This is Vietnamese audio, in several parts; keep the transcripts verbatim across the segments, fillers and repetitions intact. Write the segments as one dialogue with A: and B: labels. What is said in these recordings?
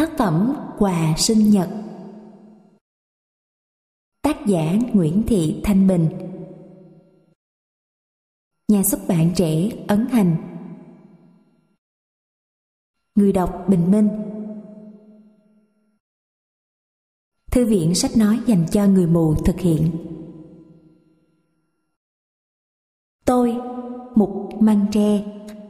A: Tác phẩm Quà sinh nhật. Tác giả Nguyễn Thị Thanh Bình. Nhà xuất bản Trẻ Ấn Hành. Người đọc Bình Minh. Thư viện sách nói dành cho người mù thực hiện. Tôi, Mục Măng Tre.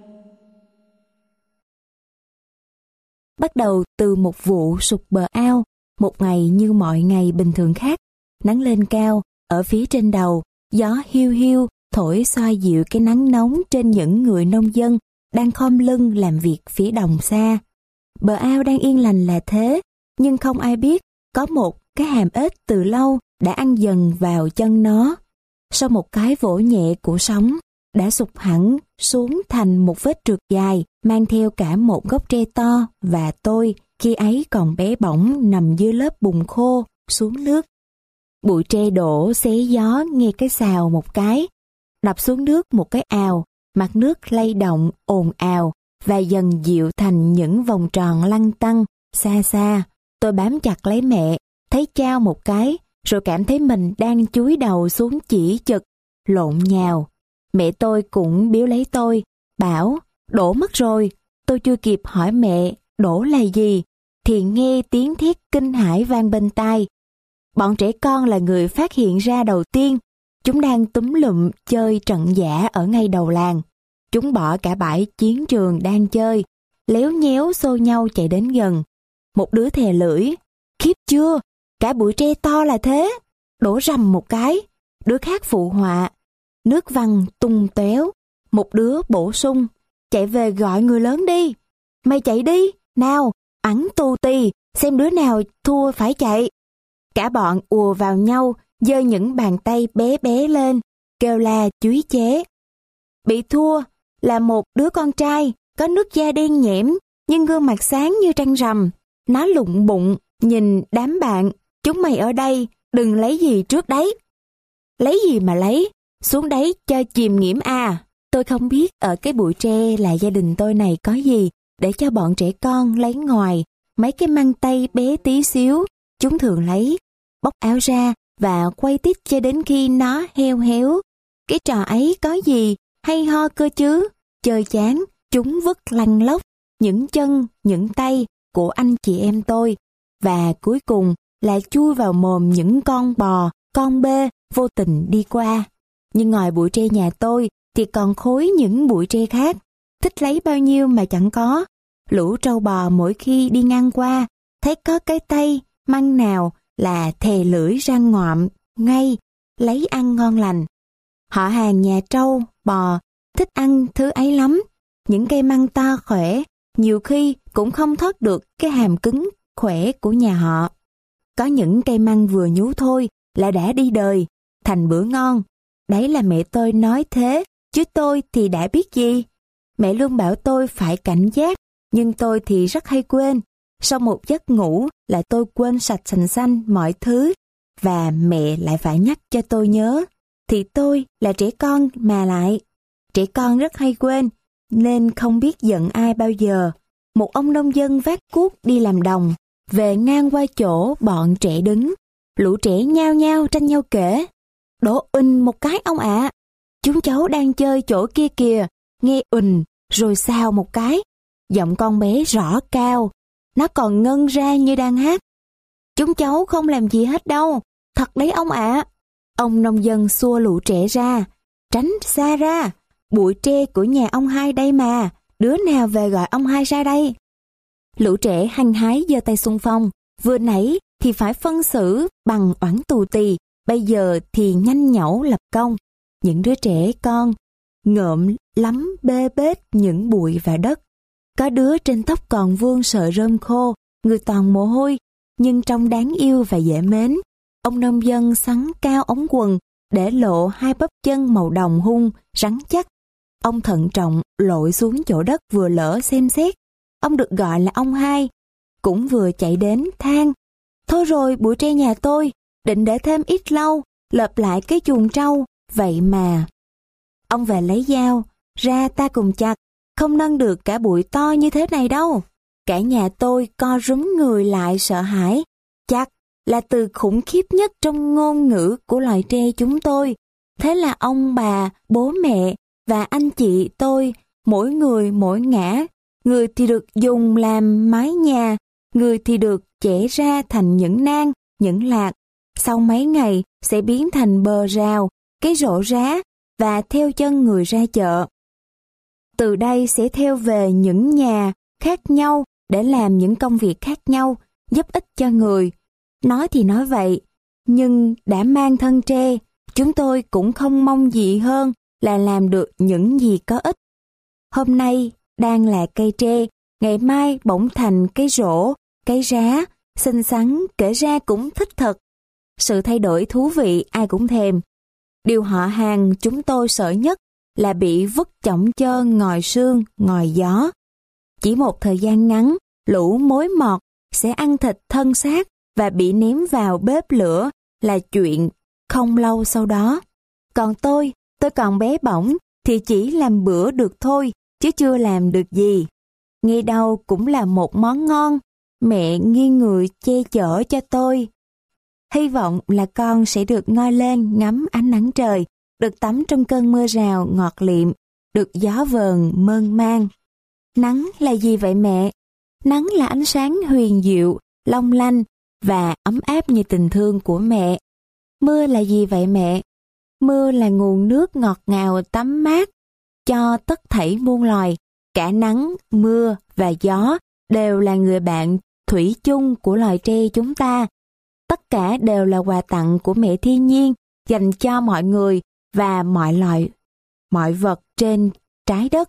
A: Bắt đầu từ một vụ sụp bờ ao, một ngày như mọi ngày bình thường khác, nắng lên cao, ở phía trên đầu, gió hiu hiu thổi xoa dịu cái nắng nóng trên những người nông dân đang khom lưng làm việc phía đồng xa. Bờ ao đang yên lành là thế, nhưng không ai biết có một cái hàm ếch từ lâu đã ăn dần vào chân nó. Sau một cái vỗ nhẹ của sóng, đã sụp hẳn xuống thành một vết trượt dài, mang theo cả một gốc tre to, và tôi khi ấy còn bé bỏng nằm dưới lớp bùn khô xuống nước. Bụi tre đổ xé gió nghe cái xào một cái, đập xuống nước một cái ào, mặt nước lay động ồn ào và dần dịu thành những vòng tròn lăn tăn xa xa. Tôi bám chặt lấy mẹ, thấy chao một cái, rồi cảm thấy mình đang chúi đầu xuống chỉ chực, lộn nhào. Mẹ tôi cũng biếu lấy tôi, bảo, đổ mất rồi. Tôi chưa kịp hỏi mẹ, đổ là gì, thì nghe tiếng thét kinh hãi vang bên tai. Bọn trẻ con là người phát hiện ra đầu tiên. Chúng đang túm lụm chơi trận giả ở ngay đầu làng. Chúng bỏ cả bãi chiến trường đang chơi, léo nhéo xô nhau chạy đến gần. Một đứa thè lưỡi, khiếp chưa, cả bụi tre to là thế, đổ rầm một cái. Đứa khác phụ họa, nước văng tung tóe. Một đứa bổ sung, chạy về gọi người lớn đi. Mày chạy đi, nào, ẵn tù tì, xem đứa nào thua phải chạy. Cả bọn ùa vào nhau, giơ những bàn tay bé bé lên, kêu la chúy chế. Bị thua là một đứa con trai, có nước da đen nhẽm, nhưng gương mặt sáng như trăng rằm. Nó lụng bụng, nhìn đám bạn, chúng mày ở đây, đừng lấy gì trước đấy. Lấy gì mà lấy, xuống đấy cho chìm nghiễm à. Tôi không biết ở cái bụi tre là gia đình tôi này có gì để cho bọn trẻ con lấy ngoài. Mấy cái măng tay bé tí xíu, chúng thường lấy, bóc áo ra và quay tít cho đến khi nó heo héo. Cái trò ấy có gì hay ho cơ chứ. Chơi chán, chúng vứt lăn lóc những chân, những tay của anh chị em tôi, và cuối cùng là chui vào mồm những con bò, con bê vô tình đi qua. Nhưng ngoài bụi tre nhà tôi thì còn khối những bụi tre khác, thích lấy bao nhiêu mà chẳng có. Lũ trâu bò mỗi khi đi ngang qua, thấy có cái tay măng nào là thè lưỡi ra ngoạm ngay, lấy ăn ngon lành. Họ hàng nhà trâu, bò thích ăn thứ ấy lắm. Những cây măng to khỏe, nhiều khi cũng không thoát được cái hàm cứng khỏe của nhà họ. Có những cây măng vừa nhú thôi là đã đi đời, thành bữa ngon. Đấy là mẹ tôi nói thế, chứ tôi thì đã biết gì. Mẹ luôn bảo tôi phải cảnh giác, nhưng tôi thì rất hay quên. Sau một giấc ngủ là tôi quên sạch sành xanh mọi thứ, và mẹ lại phải nhắc cho tôi nhớ. Thì tôi là trẻ con mà lại. Trẻ con rất hay quên, nên không biết giận ai bao giờ. Một ông nông dân vác cuốc đi làm đồng, về ngang qua chỗ bọn trẻ đứng. Lũ trẻ nhao nhao tranh nhau kể. Đổ ình một cái ông ạ. À. Chúng cháu đang chơi chỗ kia kìa, nghe ình, rồi xào một cái. Giọng con bé rõ cao, nó còn ngân ra như đang hát. Chúng cháu không làm gì hết đâu, thật đấy ông ạ. À. Ông nông dân xua lũ trẻ ra, tránh xa ra. Bụi tre của nhà ông hai đây mà, đứa nào về gọi ông hai ra đây. Lũ trẻ hăng hái giơ tay xung phong, vừa nãy thì phải phân xử bằng oẳn tù tì, bây giờ thì nhanh nhẩu lập công. Những đứa trẻ con ngợm lắm bê bết những bụi và đất. Có đứa trên tóc còn vương sợi rơm khô, người toàn mồ hôi, nhưng trông đáng yêu và dễ mến. Ông nông dân xắn cao ống quần, để lộ hai bắp chân màu đồng hung, rắn chắc. Ông thận trọng lội xuống chỗ đất vừa lỡ xem xét. Ông được gọi là ông hai, cũng vừa chạy đến than. Thôi rồi bụi tre nhà tôi, định để thêm ít lâu, lợp lại cái chuồng trâu, vậy mà. Ông về lấy dao, ra ta cùng chặt, không nâng được cả bụi to như thế này đâu. Cả nhà tôi co rúm người lại sợ hãi. Chắc là từ khủng khiếp nhất trong ngôn ngữ của loài tre chúng tôi. Thế là ông bà, bố mẹ và anh chị tôi, mỗi người mỗi ngã, người thì được dùng làm mái nhà, người thì được chẻ ra thành những nang, những lạc. Sau mấy ngày sẽ biến thành bờ rào, cái rổ rá và theo chân người ra chợ. Từ đây sẽ theo về những nhà khác nhau để làm những công việc khác nhau, giúp ích cho người. Nói thì nói vậy, nhưng đã mang thân tre, chúng tôi cũng không mong gì hơn là làm được những gì có ích. Hôm nay đang là cây tre, ngày mai bỗng thành cái rổ, cái rá, xinh xắn, kể ra cũng thích thật. Sự thay đổi thú vị ai cũng thèm. Điều họ hàng chúng tôi sợ nhất là bị vứt chỏng chơn ngòi sương, ngòi gió. Chỉ một thời gian ngắn, lũ mối mọt sẽ ăn thịt thân xác và bị ném vào bếp lửa là chuyện không lâu sau đó. Còn tôi, tôi còn bé bỏng thì chỉ làm bữa được thôi, chứ chưa làm được gì. Nghe đâu cũng là một món ngon, mẹ nghiêng người che chở cho tôi. Hy vọng là con sẽ được ngoi lên ngắm ánh nắng trời, được tắm trong cơn mưa rào ngọt liệm, được gió vờn mơn man. Nắng là gì vậy mẹ? Nắng là ánh sáng huyền diệu, long lanh và ấm áp như tình thương của mẹ. Mưa là gì vậy mẹ? Mưa là nguồn nước ngọt ngào tắm mát cho tất thảy muôn loài. Cả nắng, mưa và gió đều là người bạn thủy chung của loài tre chúng ta. Tất cả đều là quà tặng của mẹ thiên nhiên dành cho mọi người và mọi loài, mọi vật trên trái đất.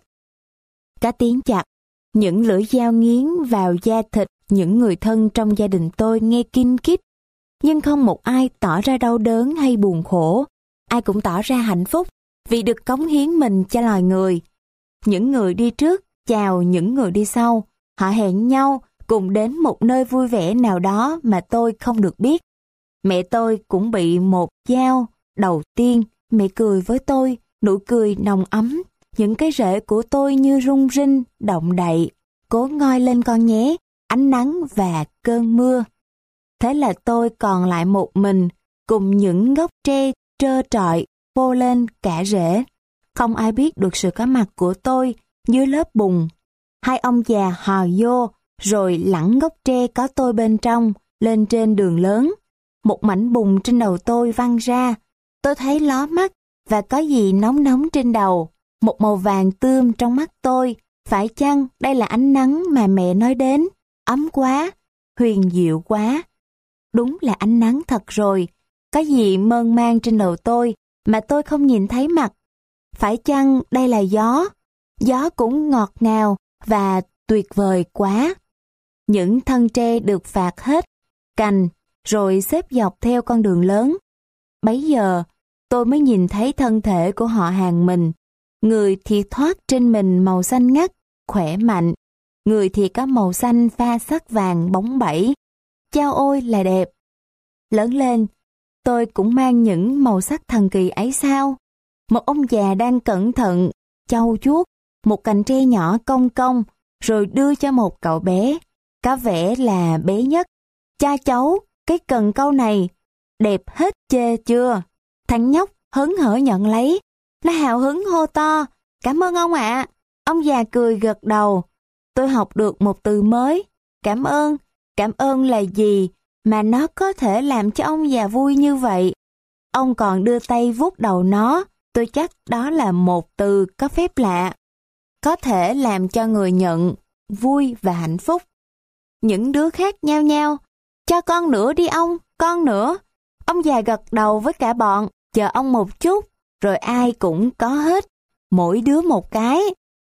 A: Có tiếng chặt, những lưỡi dao nghiến vào da thịt những người thân trong gia đình tôi nghe kinh kít. Nhưng không một ai tỏ ra đau đớn hay buồn khổ. Ai cũng tỏ ra hạnh phúc vì được cống hiến mình cho loài người. Những người đi trước chào những người đi sau. Họ hẹn nhau cùng đến một nơi vui vẻ nào đó mà tôi không được biết. Mẹ tôi cũng bị một dao đầu tiên. Mẹ cười với tôi, nụ cười nồng ấm. Những cái rễ của tôi như rung rinh, động đậy. Cố ngoi lên con nhé, ánh nắng và cơn mưa. Thế là tôi còn lại một mình, cùng những gốc tre trơ trọi, phô lên cả rễ. Không ai biết được sự có mặt của tôi dưới lớp bùn. Hai ông già hò vô, rồi lẳng gốc tre có tôi bên trong, lên trên đường lớn. Một mảnh bùn trên đầu tôi văng ra. Tôi thấy ló mắt và có gì nóng nóng trên đầu. Một màu vàng tươm trong mắt tôi. Phải chăng đây là ánh nắng mà mẹ nói đến? Ấm quá, huyền diệu quá. Đúng là ánh nắng thật rồi. Có gì mơn man trên đầu tôi mà tôi không nhìn thấy mặt. Phải chăng đây là gió? Gió cũng ngọt ngào và tuyệt vời quá. Những thân tre được phạt hết cành rồi xếp dọc theo con đường lớn. Bấy giờ tôi mới nhìn thấy thân thể của họ hàng mình. Người thì thoát trên mình màu xanh ngắt, khỏe mạnh. Người thì có màu xanh pha sắc vàng bóng bẩy. Chao ôi là đẹp. Lớn lên, tôi cũng mang những màu sắc thần kỳ ấy sao? Một ông già đang cẩn thận chau chuốt một cành tre nhỏ cong cong rồi đưa cho một cậu bé, có vẻ là bé nhất. Cha cháu, cái cần câu này đẹp hết chê chưa? Thằng nhóc hớn hở nhận lấy. Nó hào hứng hô to, cảm ơn ông ạ. Ông già cười gật đầu. Tôi học được một từ mới, cảm ơn. Cảm ơn là gì mà nó có thể làm cho ông già vui như vậy? Ông còn đưa tay vuốt đầu nó. Tôi chắc đó là một từ có phép lạ, có thể làm cho người nhận vui và hạnh phúc. Những đứa khác nhao nhao, cho con nữa đi ông, con nữa. Ông già gật đầu với cả bọn, chờ ông một chút, rồi ai cũng có hết, mỗi đứa một cái.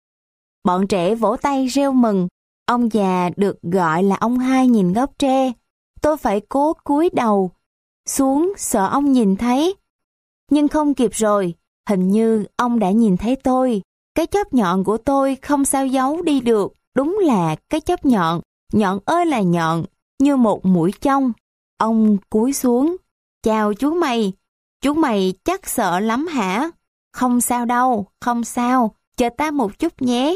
A: Bọn trẻ vỗ tay reo mừng. Ông già được gọi là ông hai nhìn gốc tre. Tôi phải cố cúi đầu xuống sợ ông nhìn thấy. Nhưng không kịp rồi, hình như ông đã nhìn thấy tôi. Cái chóp nhọn của tôi không sao giấu đi được. Đúng là cái chóp nhọn, nhọn ơi là nhọn, như một mũi chông. Ông cúi xuống. Chào chú mày. Chú mày chắc sợ lắm hả? Không sao đâu, không sao, chờ ta một chút nhé.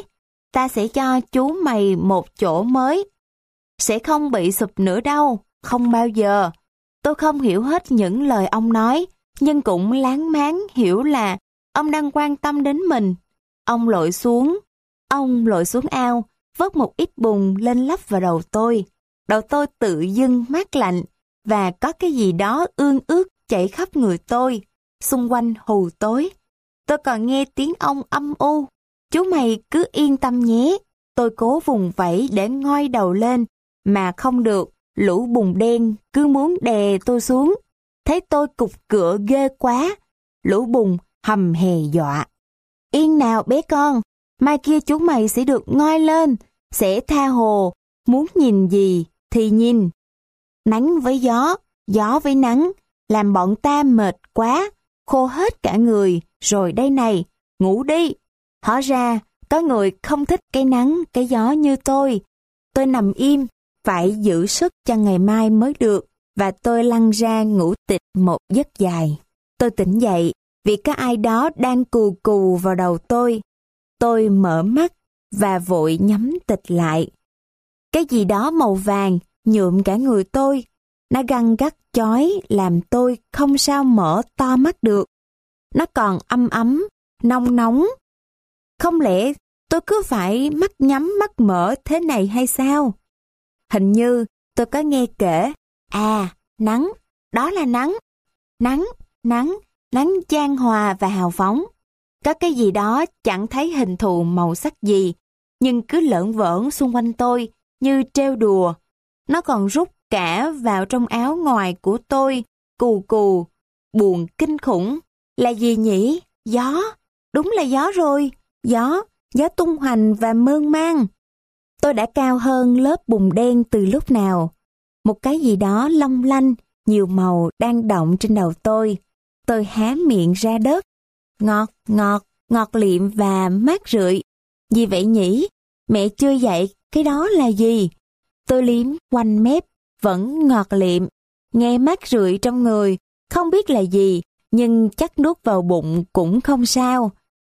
A: ta sẽ cho chú mày một chỗ mới. Sẽ không bị sụp nữa đâu, không bao giờ. Tôi không hiểu hết những lời ông nói, nhưng cũng láng máng hiểu là ông đang quan tâm đến mình. Ông lội xuống, ông lội xuống ao, vớt một ít bùn lên lấp vào đầu tôi. Đầu tôi tự dưng mát lạnh, và có cái gì đó ương ướt chảy khắp người tôi, xung quanh hù tối. Tôi còn nghe tiếng ông âm u. Chú mày cứ yên tâm nhé. Tôi cố vùng vẫy để ngoi đầu lên, mà không được, lũ bùn đen cứ muốn đè tôi xuống. Thấy tôi cục cựa ghê quá, lũ bùn hầm hè dọa. Yên nào bé con, mai kia chú mày sẽ được ngoi lên, sẽ tha hồ, muốn nhìn gì thì nhìn. Nắng với gió, gió với nắng, làm bọn ta mệt quá, khô hết cả người, rồi đây này, ngủ đi. Hóa ra, có người không thích cái nắng, cái gió như tôi. Tôi nằm im, phải giữ sức cho ngày mai mới được, và tôi lăn ra ngủ tịt một giấc dài. Tôi tỉnh dậy, vì có ai đó đang cù cù vào đầu tôi. Tôi mở mắt, và vội nhắm tịt lại. Cái gì đó màu vàng, nhuộm cả người tôi. Nó găng gắt chói, làm tôi không sao mở to mắt được. Nó còn âm ấm, nóng nóng. Không lẽ tôi cứ phải mắt nhắm mắt mở thế này hay sao? Hình như tôi có nghe kể, à, nắng, đó là nắng. Nắng, nắng, nắng chan hòa và hào phóng. Có cái gì đó chẳng thấy hình thù màu sắc gì, nhưng cứ lởn vởn xung quanh tôi như trêu đùa. Nó còn rút cả vào trong áo ngoài của tôi, cù cù, buồn kinh khủng. Là gì nhỉ? Gió, đúng là gió rồi, gió, gió tung hoành và mơn man. Tôi đã cao hơn lớp bùn đen từ lúc nào. Một cái gì đó long lanh, nhiều màu đang động trên đầu tôi. Tôi há miệng ra đất. Ngọt, ngọt, ngọt liệm và mát rượi. Gì vậy nhỉ? Mẹ chưa dạy cái đó là gì? Tôi liếm quanh mép, vẫn ngọt liệm. Nghe mát rượi trong người, không biết là gì, nhưng chắc nuốt vào bụng cũng không sao.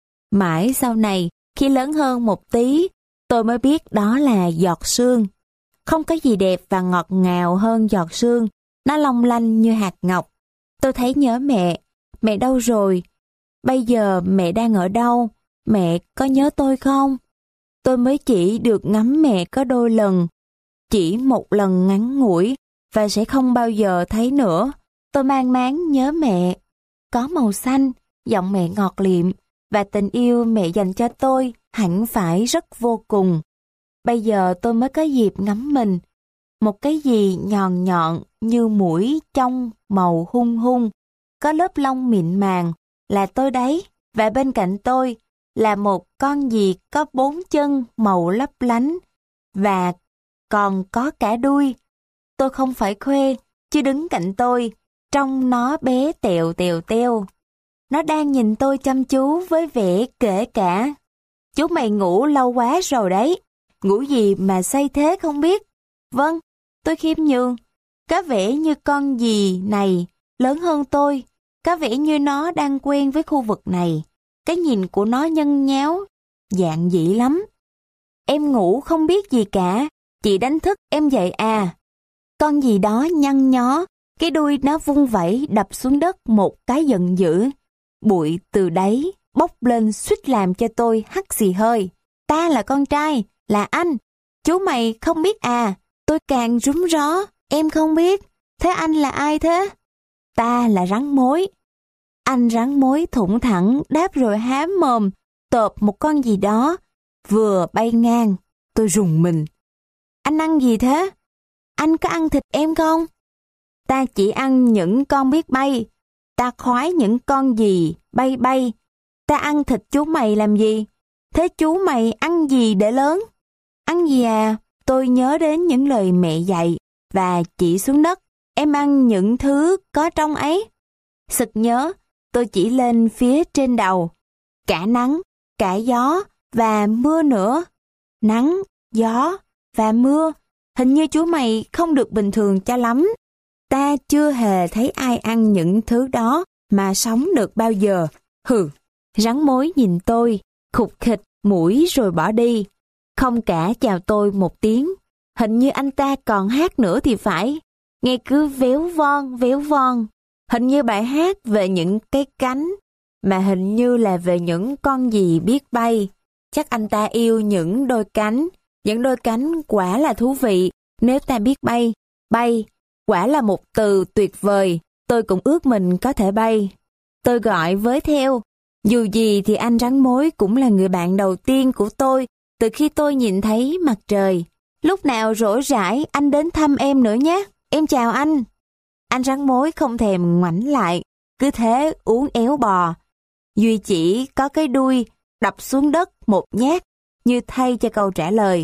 A: Mãi sau này, khi lớn hơn một tí, tôi mới biết đó là giọt sương. Không có gì đẹp và ngọt ngào hơn giọt sương, nó long lanh như hạt ngọc. Tôi thấy nhớ mẹ, mẹ đâu rồi? Bây giờ mẹ đang ở đâu? Mẹ có nhớ tôi không? Tôi mới chỉ được ngắm mẹ có đôi lần, chỉ một lần ngắn ngủi, và sẽ không bao giờ thấy nữa. Tôi mang máng nhớ mẹ. Có màu xanh, giọng mẹ ngọt liệm, và tình yêu mẹ dành cho tôi hẳn phải rất vô cùng. Bây giờ tôi mới có dịp ngắm mình. Một cái gì nhọn nhọn như mũi trong màu hung hung, có lớp lông mịn màng, là tôi đấy. Và bên cạnh tôi là một con gì có bốn chân màu lấp lánh, và còn có cả đuôi. Tôi không phải khoe, chứ đứng cạnh tôi, trông nó bé tẹo tèo teo. Nó đang nhìn tôi chăm chú với vẻ kể cả. Chú mày ngủ lâu quá rồi đấy. Ngủ gì mà say thế không biết? Vâng, tôi khiêm nhường. Có vẻ như con gì này lớn hơn tôi. Có vẻ như nó đang quen với khu vực này. Cái nhìn của nó nhân nháo, dạng dĩ lắm. Em ngủ không biết gì cả. Chị đánh thức em dậy à? Con gì đó nhăn nhó, cái đuôi nó vung vẩy đập xuống đất một cái giận dữ. Bụi từ đấy bốc lên suýt làm cho tôi hắt xì hơi. Ta là con trai, là anh. Chú mày không biết à? Tôi càng rúm ró, em không biết. Thế anh là ai thế? Ta là rắn mối. Anh rắn mối thủng thẳng đáp rồi há mồm, tộp một con gì đó, vừa bay ngang. Tôi rùng mình. Anh ăn gì thế? Anh có ăn thịt em không? Ta chỉ ăn những con biết bay. Ta khoái những con gì bay bay. Ta ăn thịt chú mày làm gì? Thế chú mày ăn gì để lớn? Ăn gì à? Tôi nhớ đến những lời mẹ dạy và chỉ xuống đất. Em ăn những thứ có trong ấy. Sực nhớ, tôi chỉ lên phía trên đầu. Cả nắng, cả gió và mưa nữa. Nắng, gió và mưa. Hình như chú mày không được bình thường cho lắm. Ta chưa hề thấy ai ăn những thứ đó mà sống được bao giờ. Hừ, rắn mối nhìn tôi, khục khịch mũi rồi bỏ đi. không cả chào tôi một tiếng. Hình như anh ta còn hát nữa thì phải. Nghe cứ véo von, véo von. Hình như bài hát về những cái cánh, mà hình như là về những con gì biết bay. Chắc anh ta yêu những đôi cánh. Những đôi cánh quả là thú vị, nếu ta biết bay. Bay, quả là một từ tuyệt vời. Tôi cũng ước mình có thể bay. Tôi gọi với theo. Dù gì thì anh rắn mối cũng là người bạn đầu tiên của tôi từ khi tôi nhìn thấy mặt trời. Lúc nào rỗi rãi anh đến thăm em nữa nhé. Em chào anh. Anh rắn mối không thèm ngoảnh lại, cứ thế uốn éo bò. Duy chỉ có cái đuôi đập xuống đất một nhát, như thay cho câu trả lời.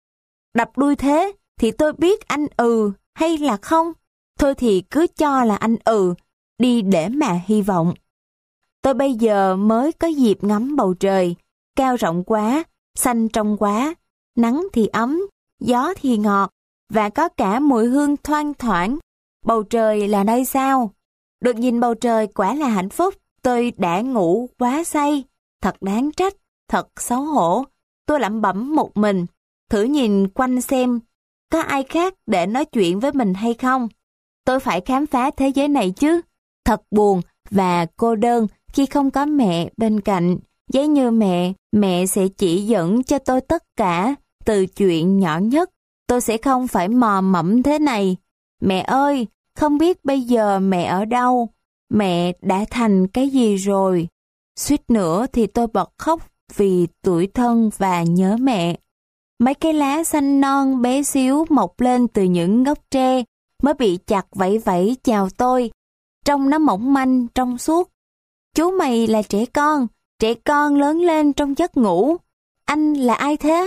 A: Đập đuôi thế thì tôi biết anh ừ hay là không. Thôi thì cứ cho là anh ừ, đi để mà hy vọng. Tôi bây giờ mới có dịp ngắm bầu trời, cao rộng quá, xanh trong quá, nắng thì ấm, gió thì ngọt, và có cả mùi hương thoang thoảng. Bầu trời là nơi sao? Được nhìn bầu trời quả là hạnh phúc. Tôi đã ngủ quá say, thật đáng trách, thật xấu hổ. Tôi lẩm bẩm một mình, thử nhìn quanh xem, có ai khác để nói chuyện với mình hay không? Tôi phải khám phá thế giới này chứ. Thật buồn và cô đơn khi không có mẹ bên cạnh. Giống như mẹ, mẹ sẽ chỉ dẫn cho tôi tất cả, từ chuyện nhỏ nhất. Tôi sẽ không phải mò mẫm thế này. Mẹ ơi, không biết bây giờ mẹ ở đâu? Mẹ đã thành cái gì rồi? Suýt nữa thì tôi bật khóc vì tủi thân và nhớ mẹ. Mấy cái lá xanh non bé xíu mọc lên từ những gốc tre mới bị chặt vẫy vẫy chào tôi. Trông nó mỏng manh, trong suốt. Chú mày là trẻ con, trẻ con lớn lên trong giấc ngủ. Anh là ai thế?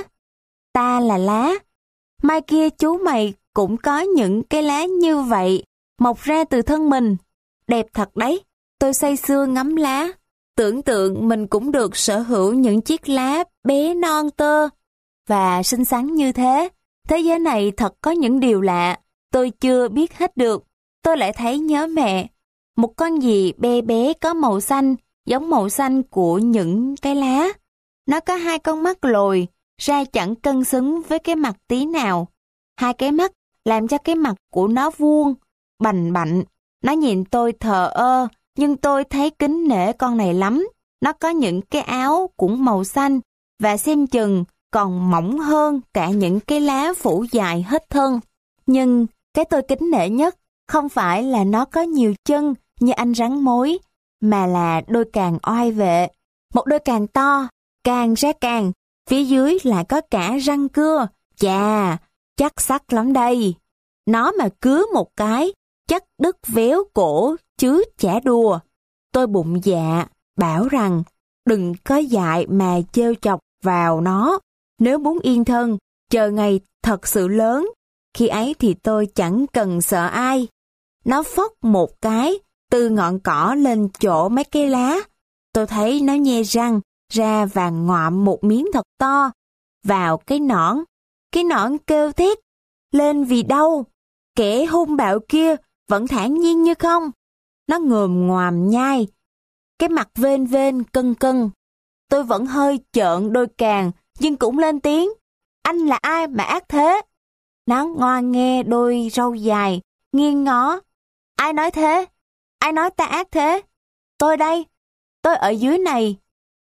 A: Ta là lá. Mai kia chú mày cũng có những cái lá như vậy, mọc ra từ thân mình. Đẹp thật đấy. Tôi say sưa ngắm lá. Tưởng tượng mình cũng được sở hữu những chiếc lá bé non tơ và xinh xắn như thế. Thế giới này thật có những điều lạ, tôi chưa biết hết được. Tôi lại thấy nhớ mẹ. Một con gì bé bé có màu xanh, giống màu xanh của những cái lá. Nó có hai con mắt lồi, ra chẳng cân xứng với cái mặt tí nào. Hai cái mắt làm cho cái mặt của nó vuông, bành bạnh. Nó nhìn tôi thờ ơ, nhưng tôi thấy kính nể con này lắm. Nó có những cái áo cũng màu xanh, và xem chừng còn mỏng hơn cả những cái lá phủ dài hết thân. Nhưng cái tôi kính nể nhất không phải là nó có nhiều chân như anh rắn mối, mà là đôi càng oai vệ. Một đôi càng to, càng ra càng, phía dưới lại có cả răng cưa. Chà, chắc sắc lắm đây. Nó mà cứa một cái, chắc đứt véo cổ chứ chả đùa. Tôi bụng dạ, bảo rằng đừng có dại mà trêu chọc vào nó. Nếu muốn yên thân, chờ ngày thật sự lớn, khi ấy thì tôi chẳng cần sợ ai. Nó phốc một cái, từ ngọn cỏ lên chỗ mấy cây lá. Tôi thấy nó nhe răng ra và ngoạm một miếng thật to vào cái nõn. Cái nõn kêu thét lên vì đau. Kẻ hung bạo kia vẫn thản nhiên như không. Nó ngồm ngoàm nhai, cái mặt vên vên cân cân. Tôi vẫn hơi trợn đôi càng, nhưng cũng lên tiếng. Anh là ai mà ác thế? Nó ngoan nghe đôi râu dài, nghiêng ngó. Ai nói thế? Ai nói ta ác thế? Tôi đây, tôi ở dưới này.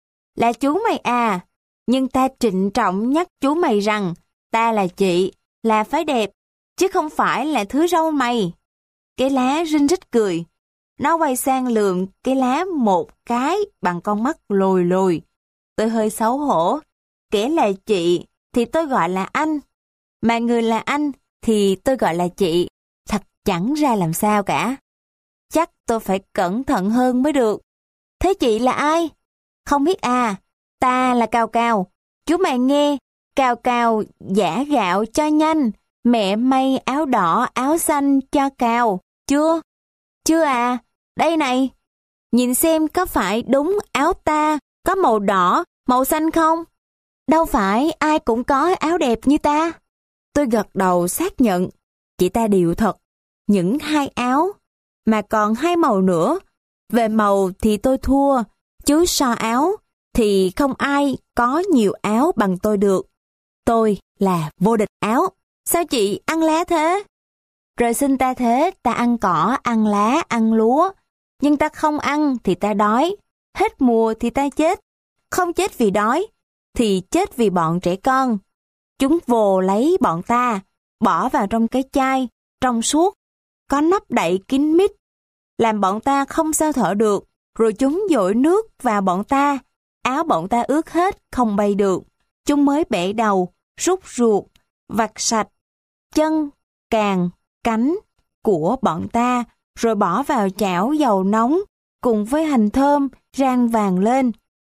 A: Là chú mày à? Nhưng ta trịnh trọng nhắc chú mày rằng ta là chị, là phái đẹp, chứ không phải là thứ râu mày. Cái lá rinh rít cười. Nó quay sang lườm cái lá một cái bằng con mắt lồi lồi. Tôi hơi xấu hổ. Kẻ là chị thì tôi gọi là anh, mà người là anh thì tôi gọi là chị. Thật chẳng ra làm sao cả. Chắc tôi phải cẩn thận hơn mới được. Thế chị là ai? Không biết à, ta là Cào Cào. Chú mày nghe, Cào Cào giã gạo cho nhanh, mẹ may áo đỏ áo xanh cho Cào. Chưa? Chưa à, đây này. Nhìn xem có phải đúng áo ta có màu đỏ, màu xanh không? Đâu phải ai cũng có áo đẹp như ta. Tôi gật đầu xác nhận. Chị ta điệu thật. Những hai áo, mà còn hai màu nữa. Về màu thì tôi thua, chứ so áo thì không ai có nhiều áo bằng tôi được. Tôi là vô địch áo. Sao chị ăn lá thế? Trời sinh ta thế, ta ăn cỏ, ăn lá, ăn lúa. Nhưng ta không ăn thì ta đói. Hết mùa thì ta chết. Không chết vì đói, thì chết vì bọn trẻ con. Chúng vồ lấy bọn ta, bỏ vào trong cái chai, trong suốt, có nắp đậy kín mít, làm bọn ta không sao thở được, rồi chúng dội nước vào bọn ta, áo bọn ta ướt hết, không bay được. Chúng mới bẻ đầu, rút ruột, vặt sạch, chân, càng, cánh của bọn ta, rồi bỏ vào chảo dầu nóng, cùng với hành thơm, rang vàng lên.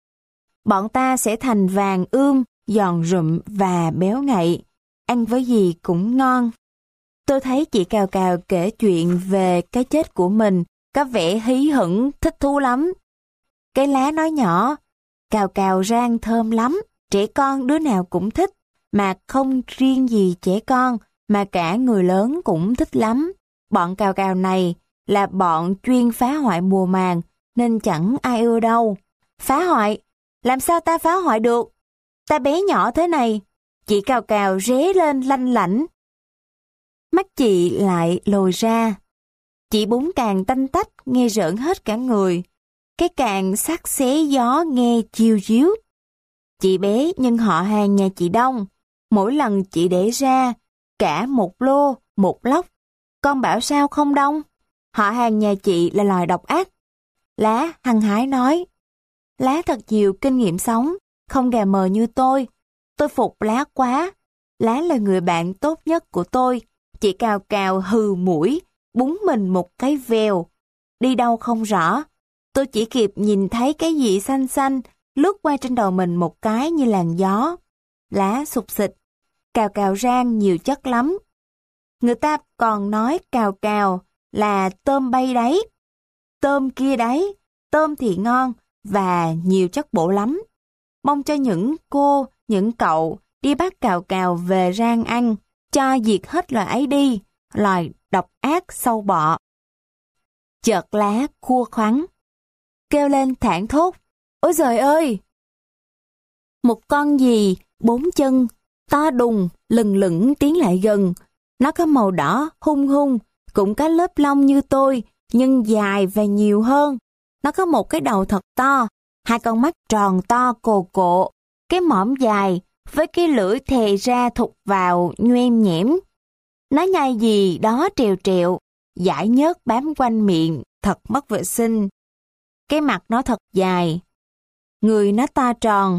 A: Bọn ta sẽ thành vàng ươm, giòn rụm và béo ngậy, ăn với gì cũng ngon. Tôi thấy chị Cào Cào kể chuyện về cái chết của mình, có vẻ hí hửng, thích thú lắm. Cái lá nói nhỏ, Cào Cào rang thơm lắm, trẻ con đứa nào cũng thích, mà không riêng gì trẻ con, mà cả người lớn cũng thích lắm. Bọn Cào Cào này là bọn chuyên phá hoại mùa màng, nên chẳng ai ưa đâu. Phá hoại? Làm sao ta phá hoại được? Ta bé nhỏ thế này. Chị Cào Cào ré lên lanh lảnh. Mắt chị lại lồi ra. Chị búng càng tanh tách nghe rợn hết cả người. Cái càng sắc xé gió nghe chiêu chiếu. Chị bé nhưng họ hàng nhà chị đông. Mỗi lần chị để ra cả một lô, một lốc. Con bảo sao không đông? Họ hàng nhà chị là loài độc ác. Lá hăng hái nói. Lá thật nhiều kinh nghiệm sống, không gà mờ như tôi. Tôi phục Lá quá. Lá là người bạn tốt nhất của tôi. Chị Cào Cào hừ mũi, búng mình một cái vèo. Đi đâu không rõ. Tôi chỉ kịp nhìn thấy cái gì xanh xanh lướt qua trên đầu mình một cái như làn gió. Lá sụp xịt. Cào Cào rang nhiều chất lắm. Người ta còn nói Cào Cào là tôm bay đấy. Tôm kia đấy, tôm thì ngon và nhiều chất bổ lắm. Mong cho những cô, những cậu đi bắt Cào Cào về rang ăn, cho diệt hết loài ấy đi, loài độc ác sâu bọ. Chợt Lá khua khoắn, kêu lên thảng thốt, ôi giời ơi! Một con gì, bốn chân, to đùng, lừng lững tiến lại gần. Nó có màu đỏ hung hung, cũng có lớp lông như tôi, nhưng dài và nhiều hơn. Nó có một cái đầu thật to, hai con mắt tròn to cồ cộ, cái mõm dài, với cái lưỡi thè ra thụt vào nhoem nhẽm. Nó nhai gì đó trèo trèo, dải nhớt bám quanh miệng, thật mất vệ sinh. Cái mặt nó thật dài, người nó to tròn.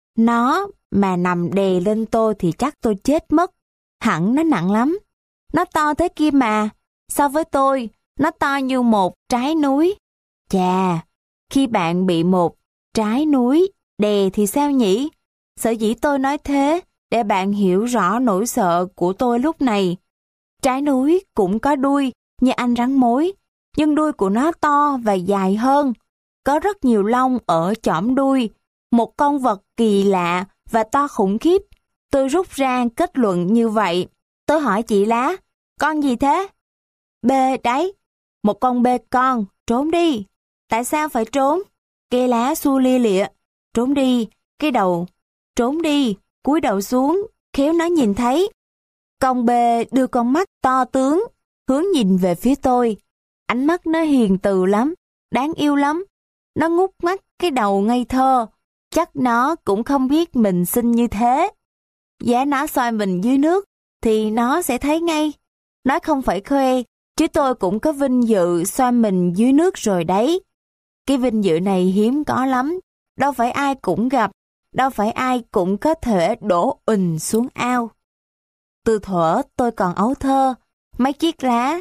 A: Nó mà nằm đè lên tôi thì chắc tôi chết mất. Hẳn nó nặng lắm. Nó to thế kia mà. So với tôi, nó to như một trái núi. Chà, khi bạn bị một trái núi đè thì sao nhỉ? Sở dĩ tôi nói thế để bạn hiểu rõ nỗi sợ của tôi lúc này. Trái núi cũng có đuôi như anh rắn mối, nhưng đuôi của nó to và dài hơn. Có rất nhiều lông ở chỏm đuôi, một con vật kỳ lạ và to khủng khiếp. Tôi rút ra kết luận như vậy. Tôi hỏi chị Lá, con gì thế? Bê đấy, một con bê con, trốn đi. Tại sao phải trốn? Cây Lá xua lia lịa, trốn đi, cái đầu, trốn đi, cúi đầu xuống, khéo nó nhìn thấy. Con bê đưa con mắt to tướng, hướng nhìn về phía tôi. Ánh mắt nó hiền từ lắm, đáng yêu lắm. Nó ngút mắt cái đầu ngây thơ, chắc nó cũng không biết mình xinh như thế. Giá nó soi mình dưới nước, thì nó sẽ thấy ngay. Nó không phải khoe, chứ tôi cũng có vinh dự soi mình dưới nước rồi đấy. Cái vinh dự này hiếm có lắm, đâu phải ai cũng gặp, đâu phải ai cũng có thể đổ ùn xuống ao. Từ thuở tôi còn ấu thơ, mấy chiếc lá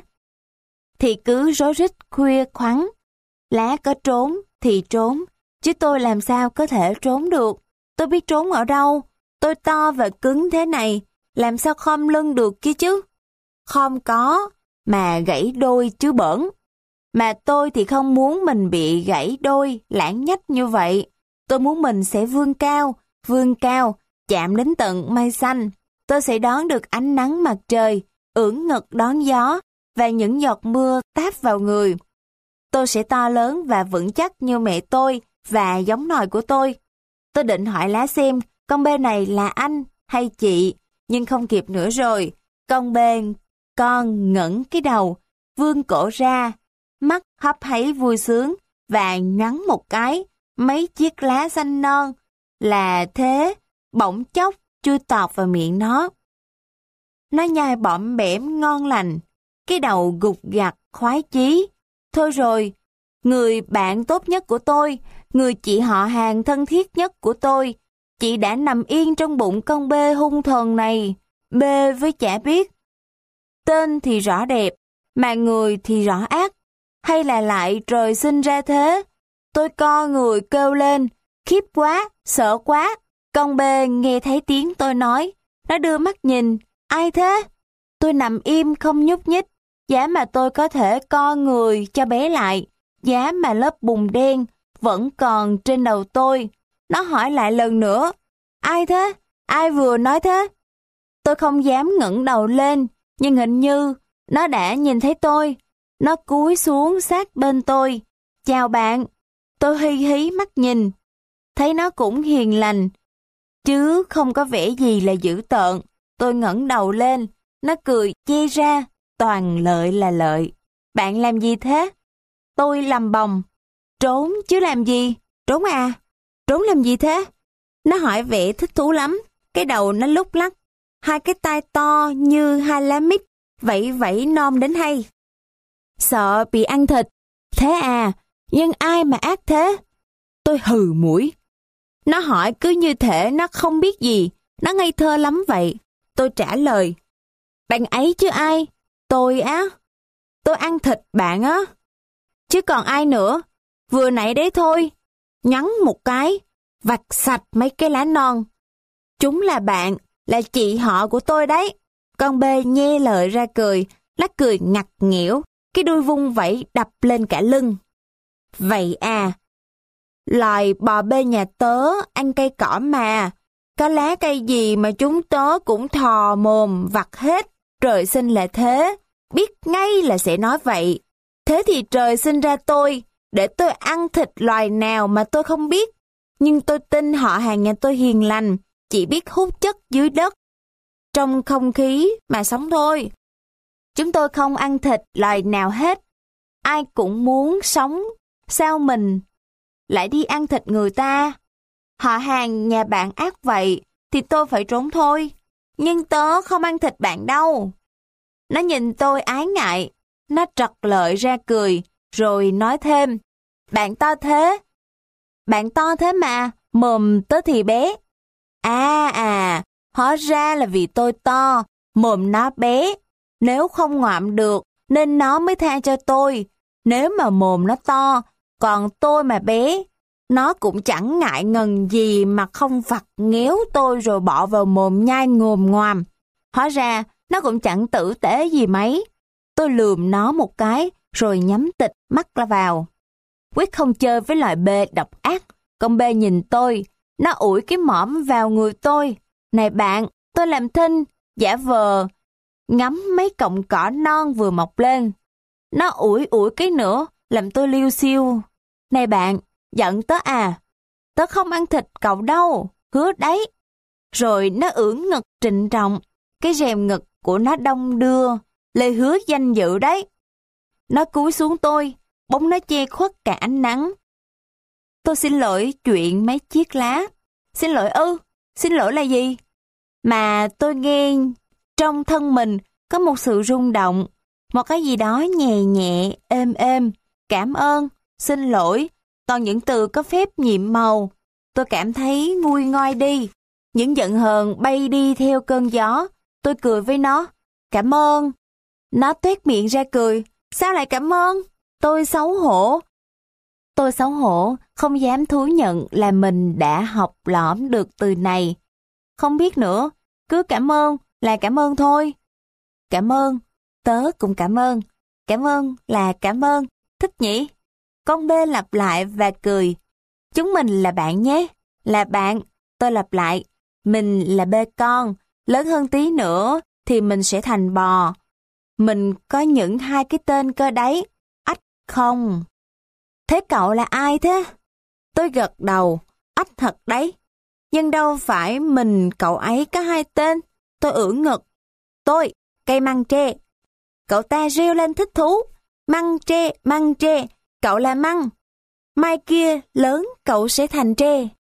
A: thì cứ rối rít khuya khoắn. Lá có trốn thì trốn, chứ tôi làm sao có thể trốn được. Tôi biết trốn ở đâu, tôi to và cứng thế này, làm sao khom lưng được kia chứ. Khom có, mà gãy đôi chứ bỡn. Mà tôi thì không muốn mình bị gãy đôi, lãng nhách như vậy. Tôi muốn mình sẽ vươn cao, vươn cao, chạm đến tận mây xanh. Tôi sẽ đón được ánh nắng mặt trời, ưỡn ngực đón gió, và những giọt mưa táp vào người. Tôi sẽ to lớn và vững chắc như mẹ tôi và giống nòi của tôi. Tôi định hỏi Lá xem, con bê này là anh hay chị, nhưng không kịp nữa rồi. Con bê, con ngẩng cái đầu, vươn cổ ra, mắt hấp háy vui sướng và nhoắn một cái, mấy chiếc lá xanh non. Là thế, bỗng chốc chui tọt vào miệng nó. Nó nhai bõm bẻm ngon lành, cái đầu gục gặt khoái chí. Thôi rồi, người bạn tốt nhất của tôi, người chị họ hàng thân thiết nhất của tôi, chị đã nằm yên trong bụng con bê hung thần này. Bê với chả biết. Tên thì rõ đẹp, mà người thì rõ ác. Hay là lại trời sinh ra thế? Tôi co người kêu lên, khiếp quá, sợ quá. Con bê nghe thấy tiếng tôi nói, nó đưa mắt nhìn, ai thế? Tôi nằm im không nhúc nhích, giá mà tôi có thể co người cho bé lại, giá mà lớp bùn đen vẫn còn trên đầu tôi. Nó hỏi lại lần nữa, ai thế? Ai vừa nói thế? Tôi không dám ngẩng đầu lên, nhưng hình như nó đã nhìn thấy tôi. Nó cúi xuống sát bên tôi. Chào bạn. Tôi hi hí mắt nhìn. Thấy nó cũng hiền lành, chứ không có vẻ gì là dữ tợn. Tôi ngẩng đầu lên, nó cười che ra, toàn lợi là lợi. Bạn làm gì thế? Tôi lầm bầm. Trốn chứ làm gì? Trốn à? Trốn làm gì thế? Nó hỏi vẻ thích thú lắm. Cái đầu nó lúc lắc, hai cái tai to như hai lá mít, vẫy vẫy nom đến hay. Sợ bị ăn thịt. Thế à? Nhưng ai mà ác thế? Tôi hừ mũi. Nó hỏi cứ như thể nó không biết gì, nó ngây thơ lắm vậy. Tôi trả lời, bạn ấy chứ ai? Tôi á? Tôi ăn thịt bạn á. Chứ còn ai nữa? Vừa nãy đấy thôi. Nhắn một cái, vạch sạch mấy cái lá non. Chúng là bạn, là chị họ của tôi đấy. Con bê nhe lời ra cười, nó cười ngặt nghẽo, cái đuôi vung vẩy đập lên cả lưng. Vậy à? Loài bò bê nhà tớ ăn cây cỏ mà. Có lá cây gì mà chúng tớ cũng thò mồm vặt hết. Trời sinh là thế, biết ngay là sẽ nói vậy. Thế thì trời sinh ra tôi, để tôi ăn thịt loài nào mà tôi không biết. Nhưng tôi tin họ hàng nhà tôi hiền lành, chỉ biết hút chất dưới đất, trong không khí mà sống thôi. Chúng tôi không ăn thịt loài nào hết. Ai cũng muốn sống, sao mình lại đi ăn thịt người ta? Họ hàng nhà bạn ác vậy, thì tôi phải trốn thôi. Nhưng tớ không ăn thịt bạn đâu. Nó nhìn tôi ái ngại, nó trật lợi ra cười, rồi nói thêm, bạn to thế. Bạn to thế mà, mồm tớ thì bé. À à, hóa ra là vì tôi to, mồm nó bé. Nếu không ngoạm được, nên nó mới tha cho tôi. Nếu mà mồm nó to, còn tôi mà bé, nó cũng chẳng ngại ngần gì mà không vặt ngéo tôi rồi bỏ vào mồm nhai ngồm ngoàm. Hóa ra, nó cũng chẳng tử tế gì mấy. Tôi lườm nó một cái, rồi nhắm tịt mắt ra vào. Quyết không chơi với loài bê độc ác. Con bê nhìn tôi, nó ủi cái mõm vào người tôi. Này bạn, tôi làm thinh, giả vờ, ngắm mấy cọng cỏ non vừa mọc lên. Nó ủi ủi cái nữa, làm tôi liêu xiêu. Này bạn, giận tớ à? Tớ không ăn thịt cậu đâu, hứa đấy. Rồi nó ưỡn ngực trịnh trọng, cái rèm ngực của nó đong đưa, lời hứa danh dự đấy. Nó cúi xuống tôi, bóng nó che khuất cả ánh nắng. Tôi xin lỗi chuyện mấy chiếc lá. Xin lỗi ư? Xin lỗi là gì? Mà tôi nghe trong thân mình có một sự rung động, một cái gì đó nhẹ nhẹ, êm êm. Cảm ơn, xin lỗi, toàn những từ có phép nhiệm màu. Tôi cảm thấy nguôi ngoai đi. Những giận hờn bay đi theo cơn gió. Tôi cười với nó. Cảm ơn. Nó tuét miệng ra cười. Sao lại cảm ơn? Tôi xấu hổ. Tôi xấu hổ, không dám thú nhận là mình đã học lỏm được từ này. Không biết nữa, cứ cảm ơn là cảm ơn thôi. Cảm ơn, tớ cũng cảm ơn. Cảm ơn là cảm ơn, thích nhỉ? Con bê lặp lại và cười. Chúng mình là bạn nhé. Là bạn, tôi lặp lại. Mình là bê con, lớn hơn tí nữa thì mình sẽ thành bò. Mình có những hai cái tên cơ đấy. Ách không. Thế cậu là ai thế? Tôi gật đầu. Ách thật đấy. Nhưng đâu phải mình cậu ấy có hai tên. Tôi ưỡn ngực. Tôi, cây măng tre. Cậu ta reo lên thích thú. Măng tre, măng tre, cậu là măng. Mai kia lớn cậu sẽ thành tre.